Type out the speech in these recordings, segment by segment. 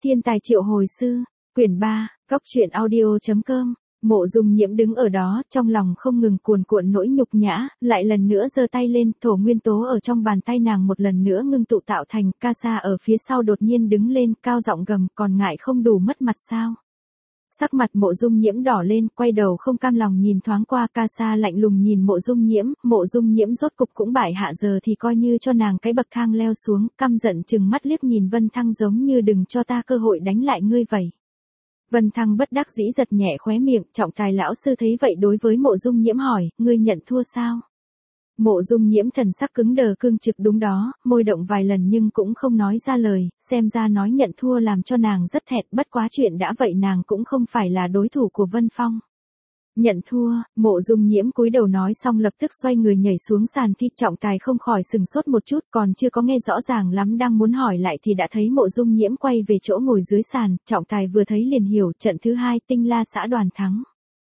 Thiên tài triệu hồi sư, quyển 3, Cóc truyện audio.com. Mộ Dung Nhiễm đứng ở đó, trong lòng không ngừng cuồn cuộn nỗi nhục nhã, lại lần nữa giơ tay lên, thổ nguyên tố ở trong bàn tay nàng một lần nữa ngưng tụ tạo thành. Ca Sa ở phía sau đột nhiên đứng lên, cao giọng gầm, còn ngại không đủ mất mặt sao? Sắc mặt Mộ Dung Nhiễm đỏ lên, quay đầu không cam lòng nhìn thoáng qua. Ca Sa lạnh lùng nhìn Mộ Dung Nhiễm rốt cục cũng bại hạ, giờ thì coi như cho nàng cái bậc thang leo xuống, căm giận chừng mắt liếc nhìn Vân Thăng giống như đừng cho ta cơ hội đánh lại ngươi vậy. Vân Thăng bất đắc dĩ giật nhẹ khóe miệng, trọng tài lão sư thấy vậy đối với Mộ Dung Nhiễm hỏi, ngươi nhận thua sao? Mộ Dung Nhiễm thần sắc cứng đờ cương trực đúng đó, môi động vài lần nhưng cũng không nói ra lời, xem ra nói nhận thua làm cho nàng rất thẹn, bất quá chuyện đã vậy nàng cũng không phải là đối thủ của Vân Phong. Nhận thua, Mộ Dung Nhiễm cúi đầu nói xong lập tức xoay người nhảy xuống sàn thi. Trọng tài không khỏi sừng sốt một chút, còn chưa có nghe rõ ràng lắm đang muốn hỏi lại thì đã thấy Mộ Dung Nhiễm quay về chỗ ngồi dưới sàn. Trọng tài vừa thấy liền hiểu, trận thứ 2 Tinh La xã đoàn thắng.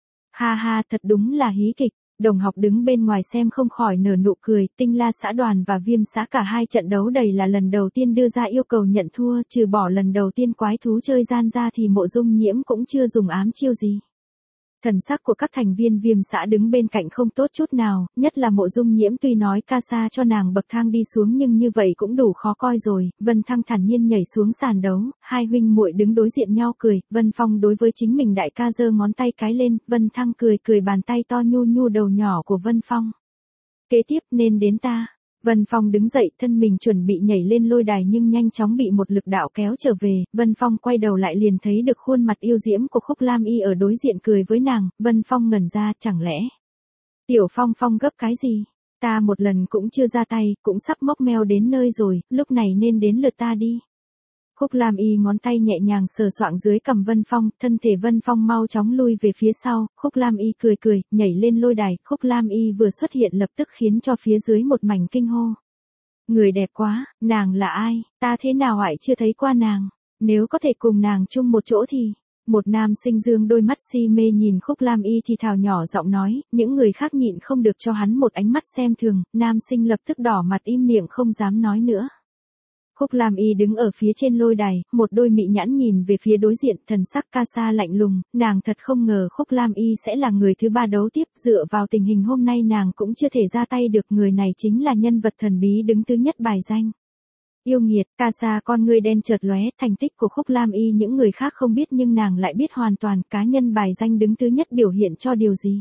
Ha ha, thật đúng là hí kịch. Đồng học đứng bên ngoài xem không khỏi nở nụ cười. Tinh La xã đoàn và Viêm xã cả hai trận đấu đầy là lần đầu tiên đưa ra yêu cầu nhận thua, trừ bỏ lần đầu tiên quái thú chơi gian ra thì Mộ Dung Nhiễm cũng chưa dùng ám chiêu gì. Thần sắc của các thành viên Viêm xã đứng bên cạnh không tốt chút nào, nhất là Mộ Dung Nhiễm tuy nói Ca Sa cho nàng bậc thang đi xuống nhưng như vậy cũng đủ khó coi rồi. Vân Thăng thản nhiên nhảy xuống sàn đấu, hai huynh muội đứng đối diện nhau cười. Vân Phong đối với chính mình đại ca giơ ngón tay cái lên, Vân Thăng cười cười bàn tay to nhu nhu đầu nhỏ của Vân Phong. Kế tiếp nên đến ta. Vân Phong đứng dậy, thân mình chuẩn bị nhảy lên lôi đài nhưng nhanh chóng bị một lực đạo kéo trở về. Vân Phong quay đầu lại liền thấy được khuôn mặt yêu diễm của Khúc Lam Y ở đối diện cười với nàng. Vân Phong ngẩn ra, chẳng lẽ Tiểu Phong Phong gấp cái gì? Ta một lần cũng chưa ra tay, cũng sắp móc meo đến nơi rồi, lúc này nên đến lượt ta đi. Khúc Lam Y ngón tay nhẹ nhàng sờ soạng dưới cằm Vân Phong, thân thể Vân Phong mau chóng lui về phía sau. Khúc Lam Y cười cười, nhảy lên lôi đài. Khúc Lam Y vừa xuất hiện lập tức khiến cho phía dưới một mảnh kinh hô. Người đẹp quá, nàng là ai, ta thế nào lại chưa thấy qua nàng, nếu có thể cùng nàng chung một chỗ thì... Một nam sinh dương đôi mắt si mê nhìn Khúc Lam Y thì thào nhỏ giọng nói, những người khác nhịn không được cho hắn một ánh mắt xem thường, nam sinh lập tức đỏ mặt im miệng không dám nói nữa. Khúc Lam Y đứng ở phía trên lôi đài, một đôi mị nhãn nhìn về phía đối diện, thần sắc Ca Sa lạnh lùng, nàng thật không ngờ Khúc Lam Y sẽ là người thứ 3 đấu tiếp, dựa vào tình hình hôm nay nàng cũng chưa thể ra tay được, người này chính là nhân vật thần bí đứng thứ nhất bài danh. Yêu nghiệt, Ca Sa con ngươi đen chợt lóe, thành tích của Khúc Lam Y những người khác không biết nhưng nàng lại biết hoàn toàn, cá nhân bài danh đứng thứ nhất biểu hiện cho điều gì.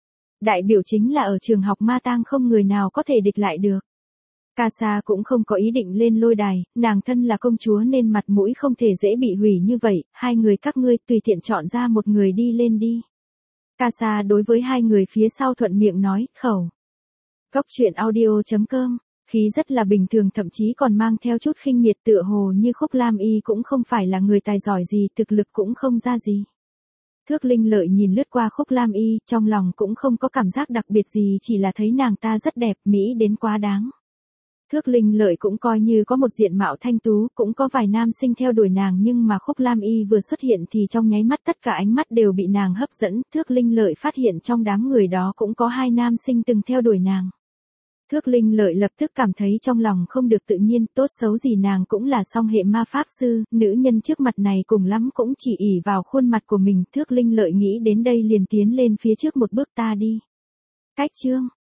Đại biểu chính là ở trường học Ma Tang không người nào có thể địch lại được. Ca Sa cũng không có ý định lên lôi đài, nàng thân là công chúa nên mặt mũi không thể dễ bị hủy như vậy, hai người các ngươi tùy tiện chọn ra một người đi lên đi. Ca Sa đối với hai người phía sau thuận miệng nói, khẩu. Cóc truyện audio.com, khí rất là bình thường thậm chí còn mang theo chút khinh miệt tựa hồ như Khúc Lam Y cũng không phải là người tài giỏi gì, thực lực cũng không ra gì. Thước Linh Lợi nhìn lướt qua Khúc Lam Y, trong lòng cũng không có cảm giác đặc biệt gì, chỉ là thấy nàng ta rất đẹp, mỹ đến quá đáng. Thước Linh Lợi cũng coi như có một diện mạo thanh tú, cũng có vài nam sinh theo đuổi nàng nhưng mà Khúc Lam Y vừa xuất hiện thì trong nháy mắt tất cả ánh mắt đều bị nàng hấp dẫn. Thước Linh Lợi phát hiện trong đám người đó cũng có hai nam sinh từng theo đuổi nàng. Thước Linh Lợi lập tức cảm thấy trong lòng không được tự nhiên, tốt xấu gì nàng cũng là song hệ ma pháp sư, nữ nhân trước mặt này cùng lắm cũng chỉ ỷ vào khuôn mặt của mình. Thước Linh Lợi nghĩ đến đây liền tiến lên phía trước một bước, ta đi. Cách chương